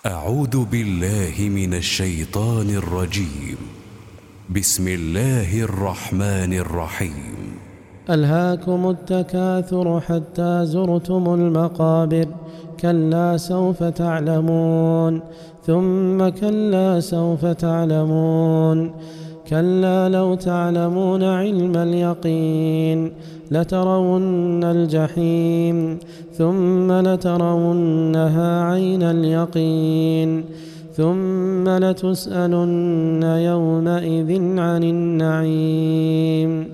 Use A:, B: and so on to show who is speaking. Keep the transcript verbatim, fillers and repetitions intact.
A: أعوذ بالله من الشيطان الرجيم. بسم الله الرحمن الرحيم.
B: ألهاكم التكاثر حتى زرتم المقابر، كلا سوف تعلمون ثم كلا سوف تعلمون، كلا لو تعلمون علم اليقين لترون الجحيم ثم لترونها عين اليقين ثم لتسألن يومئذ عن النعيم.